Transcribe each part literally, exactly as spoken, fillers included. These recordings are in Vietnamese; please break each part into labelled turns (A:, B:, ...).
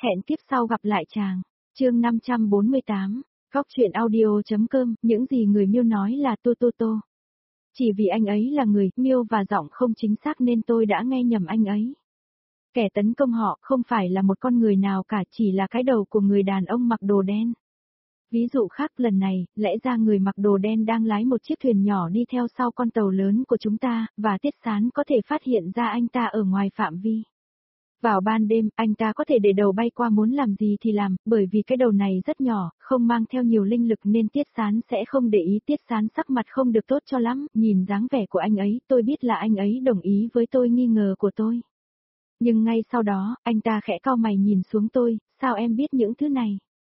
A: Hẹn kiếp sau gặp lại chàng. Chương năm trăm bốn mươi tám, Góc truyện audio.com, những gì người Miêu nói là tô tô tô. Chỉ vì anh ấy là người Miêu và giọng không chính xác nên tôi đã nghe nhầm anh ấy. Kẻ tấn công họ không phải là một con người nào cả, chỉ là cái đầu của người đàn ông mặc đồ đen. Ví dụ khác, lần này, lẽ ra người mặc đồ đen đang lái một chiếc thuyền nhỏ đi theo sau con tàu lớn của chúng ta, và Tiết Sán có thể phát hiện ra anh ta ở ngoài phạm vi. Vào ban đêm, anh ta có thể để đầu bay qua, muốn làm gì thì làm, bởi vì cái đầu này rất nhỏ, không mang theo nhiều linh lực nên Tiết Sán sẽ không để ý. Tiết Sán sắc mặt không được tốt cho lắm, nhìn dáng vẻ của anh ấy, tôi biết là anh ấy đồng ý với tôi nghi ngờ của tôi. Nhưng ngay sau đó, anh ta khẽ cau mày nhìn xuống tôi, sao em biết những thứ này?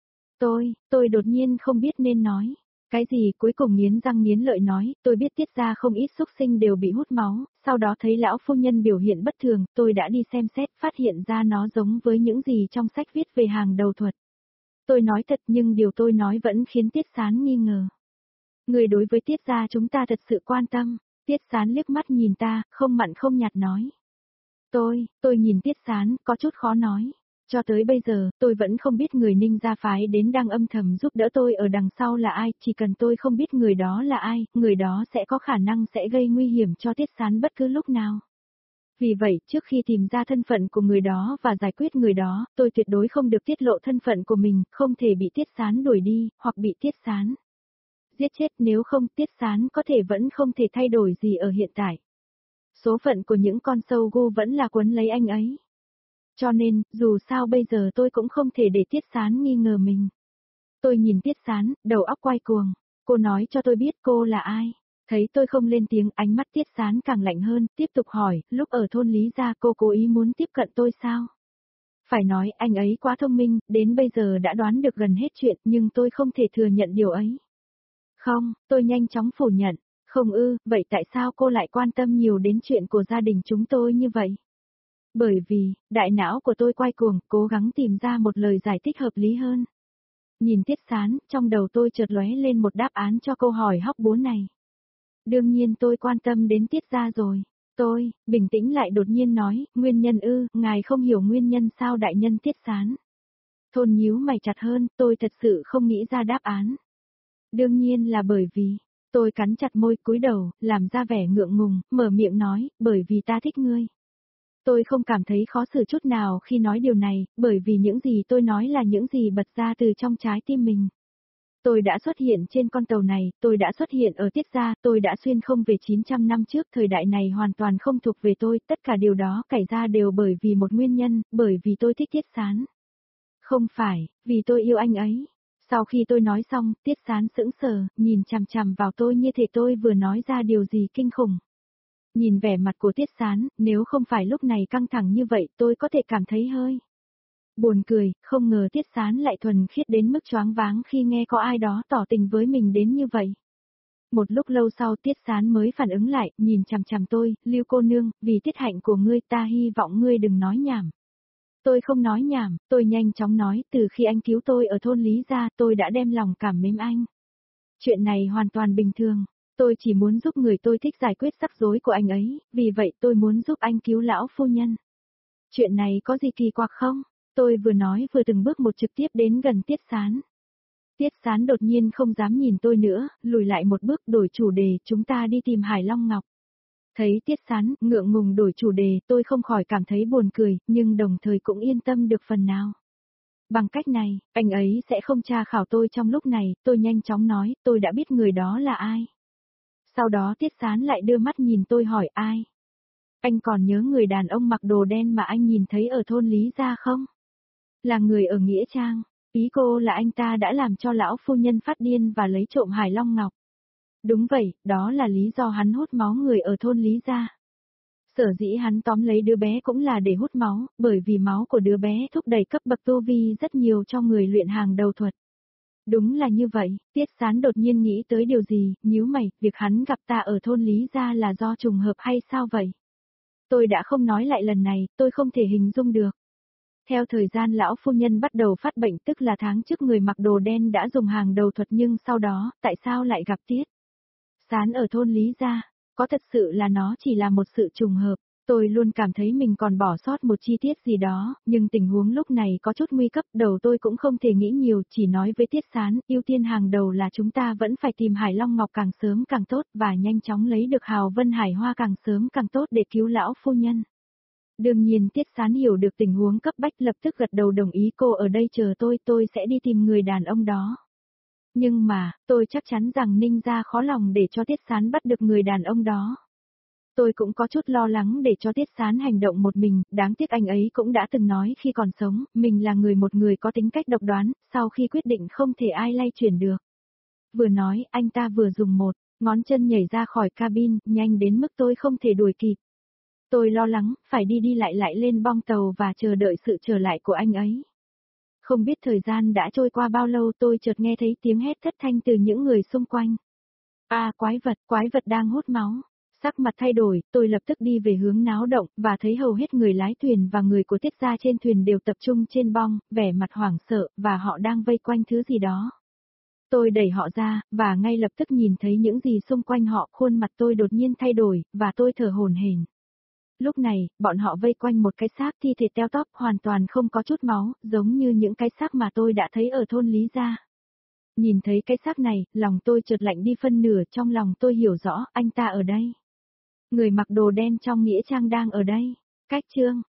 A: Tôi, tôi đột nhiên không biết nên nói. Cái gì, cuối cùng nghiến răng nghiến lợi nói, tôi biết Tiết gia không ít xúc sinh đều bị hút máu, sau đó thấy lão phu nhân biểu hiện bất thường, tôi đã đi xem xét, phát hiện ra nó giống với những gì trong sách viết về hàng đầu thuật. Tôi nói thật nhưng điều tôi nói vẫn khiến Tiết Sán nghi ngờ. Người đối với Tiết gia chúng ta thật sự quan tâm. Tiết Sán liếc mắt nhìn ta, không mặn không nhạt nói. Tôi, tôi nhìn Tiết Sán, có chút khó nói. Cho tới bây giờ, tôi vẫn không biết người Ninh gia phái đến đang âm thầm giúp đỡ tôi ở đằng sau là ai, chỉ cần tôi không biết người đó là ai, người đó sẽ có khả năng sẽ gây nguy hiểm cho Tiết Sán bất cứ lúc nào. Vì vậy, trước khi tìm ra thân phận của người đó và giải quyết người đó, tôi tuyệt đối không được tiết lộ thân phận của mình, không thể bị Tiết Sán đuổi đi, hoặc bị Tiết Sán giết chết, nếu không Tiết Sán có thể vẫn không thể thay đổi gì ở hiện tại. Số phận của những con sâu gu vẫn là quấn lấy anh ấy. Cho nên, dù sao bây giờ tôi cũng không thể để Tiết Sán nghi ngờ mình. Tôi nhìn Tiết Sán, đầu óc quay cuồng. Cô nói cho tôi biết cô là ai. Thấy tôi không lên tiếng, ánh mắt Tiết Sán càng lạnh hơn, tiếp tục hỏi, lúc ở thôn Lý Gia cô cố ý muốn tiếp cận tôi sao? Phải nói, anh ấy quá thông minh, đến bây giờ đã đoán được gần hết chuyện, nhưng tôi không thể thừa nhận điều ấy. Không, tôi nhanh chóng phủ nhận. Không ư, vậy tại sao cô lại quan tâm nhiều đến chuyện của gia đình chúng tôi như vậy? Bởi vì, đại não của tôi quay cuồng, cố gắng tìm ra một lời giải thích hợp lý hơn. Nhìn Tiết Sán, trong đầu tôi chợt lóe lên một đáp án cho câu hỏi hóc búa này. Đương nhiên tôi quan tâm đến Tiết gia rồi. Tôi, bình tĩnh lại đột nhiên nói, nguyên nhân ư, ngài không hiểu nguyên nhân sao đại nhân Tiết Sán. Thôn nhíu mày chặt hơn, tôi thật sự không nghĩ ra đáp án. Đương nhiên là bởi vì, tôi cắn chặt môi cúi đầu, làm ra vẻ ngượng ngùng, mở miệng nói, bởi vì ta thích ngươi. Tôi không cảm thấy khó xử chút nào khi nói điều này, bởi vì những gì tôi nói là những gì bật ra từ trong trái tim mình. Tôi đã xuất hiện trên con tàu này, tôi đã xuất hiện ở Tiết gia, tôi đã xuyên không về chín trăm năm trước, thời đại này hoàn toàn không thuộc về tôi, tất cả điều đó cải ra đều bởi vì một nguyên nhân, bởi vì tôi thích Tiết Sán. Không phải, vì tôi yêu anh ấy. Sau khi tôi nói xong, Tiết Sán sững sờ, nhìn chằm chằm vào tôi như thể tôi vừa nói ra điều gì kinh khủng. Nhìn vẻ mặt của Tiết Sán, nếu không phải lúc này căng thẳng như vậy tôi có thể cảm thấy hơi buồn cười, không ngờ Tiết Sán lại thuần khiết đến mức choáng váng khi nghe có ai đó tỏ tình với mình đến như vậy. Một lúc lâu sau Tiết Sán mới phản ứng lại, nhìn chằm chằm tôi, Lưu cô nương, vì tiết hạnh của ngươi ta hy vọng ngươi đừng nói nhảm. Tôi không nói nhảm, tôi nhanh chóng nói, từ khi anh cứu tôi ở thôn Lý Gia tôi đã đem lòng cảm mến anh. Chuyện này hoàn toàn bình thường. Tôi chỉ muốn giúp người tôi thích giải quyết rắc rối của anh ấy, vì vậy tôi muốn giúp anh cứu lão phu nhân. Chuyện này có gì kỳ quặc không? Tôi vừa nói vừa từng bước một trực tiếp đến gần Tiết Sán. Tiết Sán đột nhiên không dám nhìn tôi nữa, lùi lại một bước đổi chủ đề, chúng ta đi tìm Hải Long Ngọc. Thấy Tiết Sán ngượng ngùng đổi chủ đề, tôi không khỏi cảm thấy buồn cười, nhưng đồng thời cũng yên tâm được phần nào. Bằng cách này, anh ấy sẽ không tra khảo tôi trong lúc này, tôi nhanh chóng nói, tôi đã biết người đó là ai. Sau đó Tiết Sán lại đưa mắt nhìn tôi hỏi ai? Anh còn nhớ người đàn ông mặc đồ đen mà anh nhìn thấy ở thôn Lý Gia không? Là người ở Nghĩa Trang, ý cô là anh ta đã làm cho lão phu nhân phát điên và lấy trộm Hải Long Ngọc. Đúng vậy, đó là lý do hắn hút máu người ở thôn Lý Gia. Sở dĩ hắn tóm lấy đứa bé cũng là để hút máu, bởi vì máu của đứa bé thúc đẩy cấp bậc tu vi rất nhiều cho người luyện hàng đầu thuật. Đúng là như vậy, Tiết Sán đột nhiên nghĩ tới điều gì, nhíu mày, việc hắn gặp ta ở thôn Lý Gia là do trùng hợp hay sao vậy? Tôi đã không nói lại lần này, tôi không thể hình dung được. Theo thời gian lão phu nhân bắt đầu phát bệnh, tức là tháng trước người mặc đồ đen đã dùng hàng đầu thuật, nhưng sau đó, tại sao lại gặp Tiết Sán ở thôn Lý Gia? Có thật sự là nó chỉ là một sự trùng hợp? Tôi luôn cảm thấy mình còn bỏ sót một chi tiết gì đó, nhưng tình huống lúc này có chút nguy cấp, đầu tôi cũng không thể nghĩ nhiều, chỉ nói với Tiết Sán, ưu tiên hàng đầu là chúng ta vẫn phải tìm Hải Long Ngọc càng sớm càng tốt, và nhanh chóng lấy được Hào Vân Hải Hoa càng sớm càng tốt để cứu lão phu nhân. Đương nhiên Tiết Sán hiểu được tình huống cấp bách, lập tức gật đầu đồng ý, cô ở đây chờ tôi, tôi sẽ đi tìm người đàn ông đó. Nhưng mà, tôi chắc chắn rằng Ninh gia khó lòng để cho Tiết Sán bắt được người đàn ông đó. Tôi cũng có chút lo lắng để cho Tiết Sán hành động một mình, đáng tiếc anh ấy cũng đã từng nói khi còn sống, mình là người một người có tính cách độc đoán, sau khi quyết định không thể ai lay chuyển được. Vừa nói, anh ta vừa dùng một ngón chân nhảy ra khỏi cabin, nhanh đến mức tôi không thể đuổi kịp. Tôi lo lắng, phải đi đi lại lại lên bong tàu và chờ đợi sự trở lại của anh ấy. Không biết thời gian đã trôi qua bao lâu, tôi chợt nghe thấy tiếng hét thất thanh từ những người xung quanh. À, quái vật, quái vật đang hút máu. Sắc mặt thay đổi, tôi lập tức đi về hướng náo động, và thấy hầu hết người lái thuyền và người của Tiết gia trên thuyền đều tập trung trên bong, vẻ mặt hoảng sợ, và họ đang vây quanh thứ gì đó. Tôi đẩy họ ra, và ngay lập tức nhìn thấy những gì xung quanh họ, khuôn mặt tôi đột nhiên thay đổi, và tôi thở hổn hển. Lúc này, bọn họ vây quanh một cái xác thi thể teo tóp hoàn toàn không có chút máu, giống như những cái xác mà tôi đã thấy ở thôn Lý Gia. Nhìn thấy cái xác này, lòng tôi chợt lạnh đi phân nửa, trong lòng tôi hiểu rõ, anh ta ở đây. Người mặc đồ đen trong nghĩa trang đang ở đây. Cách chương